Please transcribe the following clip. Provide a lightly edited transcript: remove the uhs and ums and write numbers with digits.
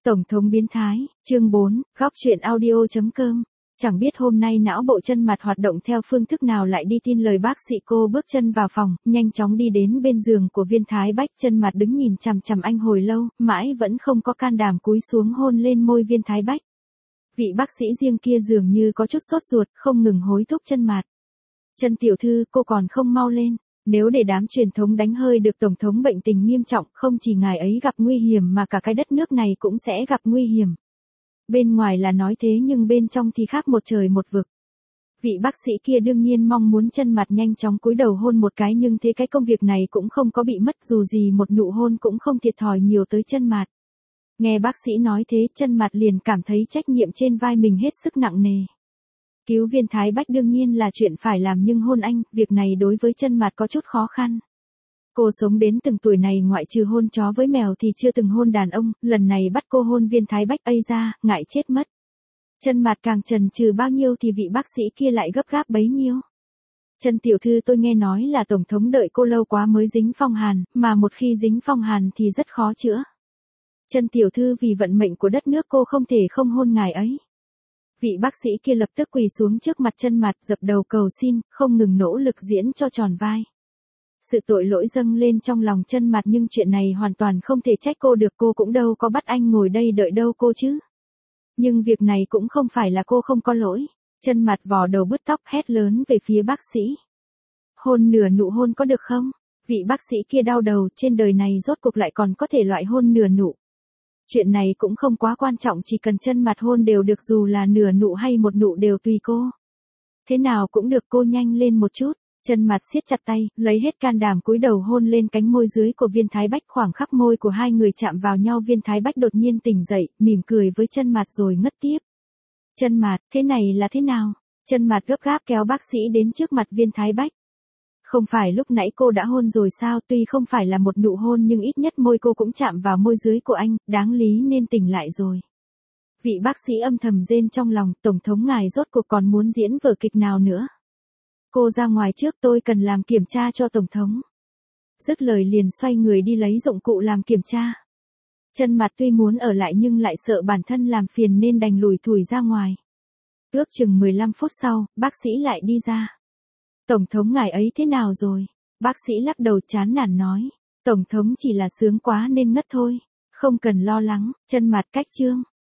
Tổng thống biến thái, chương 4, góc chuyện audio.com. Chẳng biết hôm nay não bộ Chân Mặt hoạt động theo phương thức nào lại đi tin lời bác sĩ. Cô bước chân vào phòng, nhanh chóng đi đến bên giường của Viên Thái Bách. Chân Mặt đứng nhìn chằm chằm anh hồi lâu, mãi vẫn không có can đảm cúi xuống hôn lên môi Viên Thái Bách. Vị bác sĩ riêng kia dường như có chút sốt ruột, không ngừng hối thúc Chân Mặt. Chân tiểu thư, cô còn không mau lên. Nếu để đám truyền thống đánh hơi được tổng thống bệnh tình nghiêm trọng, không chỉ ngài ấy gặp nguy hiểm mà cả cái đất nước này cũng sẽ gặp nguy hiểm. Bên ngoài là nói thế nhưng bên trong thì khác một trời một vực. Vị bác sĩ kia đương nhiên mong muốn Chân Mặt nhanh chóng cúi đầu hôn một cái, nhưng thế cái công việc này cũng không có bị mất, dù gì một nụ hôn cũng không thiệt thòi nhiều tới Chân Mặt. Nghe bác sĩ nói thế, Chân Mặt liền cảm thấy trách nhiệm trên vai mình hết sức nặng nề. Cứu Viên Thái Bách đương nhiên là chuyện phải làm, nhưng hôn anh, việc này đối với Chân Mặt có chút khó khăn. Cô sống đến từng tuổi này ngoại trừ hôn chó với mèo thì chưa từng hôn đàn ông, lần này bắt cô hôn Viên Thái Bách, ây ra, ngại chết mất. Chân Mặt càng chần chừ bao nhiêu thì vị bác sĩ kia lại gấp gáp bấy nhiêu. Chân tiểu thư, tôi nghe nói là tổng thống đợi cô lâu quá mới dính phong hàn, mà một khi dính phong hàn thì rất khó chữa. Chân tiểu thư, vì vận mệnh của đất nước cô không thể không hôn ngài ấy. Vị bác sĩ kia lập tức quỳ xuống trước mặt Chân Mặt, dập đầu cầu xin, không ngừng nỗ lực diễn cho tròn vai. Sự tội lỗi dâng lên trong lòng Chân Mặt, nhưng chuyện này hoàn toàn không thể trách cô được, cô cũng đâu có bắt anh ngồi đây đợi đâu cô chứ. Nhưng việc này cũng không phải là cô không có lỗi. Chân Mặt vò đầu bứt tóc hét lớn về phía bác sĩ. Hôn nửa nụ hôn có được không? Vị bác sĩ kia đau đầu, trên đời này rốt cuộc lại còn có thể loại hôn nửa nụ. Chuyện này cũng không quá quan trọng, chỉ cần Chân Mặt hôn đều được, dù là nửa nụ hay một nụ đều tùy cô. Thế nào cũng được, cô nhanh lên một chút. Chân Mặt siết chặt tay, lấy hết can đảm cúi đầu hôn lên cánh môi dưới của Viên Thái Bách. Khoảng khắc môi của hai người chạm vào nhau, Viên Thái Bách đột nhiên tỉnh dậy, mỉm cười với Chân Mặt rồi ngất tiếp. Chân Mặt, thế này là thế nào? Chân Mặt gấp gáp kéo bác sĩ đến trước mặt Viên Thái Bách. Không phải lúc nãy cô đã hôn rồi sao? Tuy không phải là một nụ hôn nhưng ít nhất môi cô cũng chạm vào môi dưới của anh, đáng lý nên tỉnh lại rồi. Vị bác sĩ âm thầm rên trong lòng, tổng thống ngài rốt cuộc còn muốn diễn vở kịch nào nữa? Cô ra ngoài trước, tôi cần làm kiểm tra cho tổng thống. Dứt lời liền xoay người đi lấy dụng cụ làm kiểm tra. Chân Mặt tuy muốn ở lại nhưng lại sợ bản thân làm phiền nên đành lủi thủi ra ngoài. Ước chừng 15 phút sau, bác sĩ lại đi ra. Tổng thống ngài ấy thế nào rồi? Bác sĩ lắc đầu chán nản nói. Tổng thống chỉ là sướng quá nên ngất thôi. Không cần lo lắng. Chân Mặt cách chương.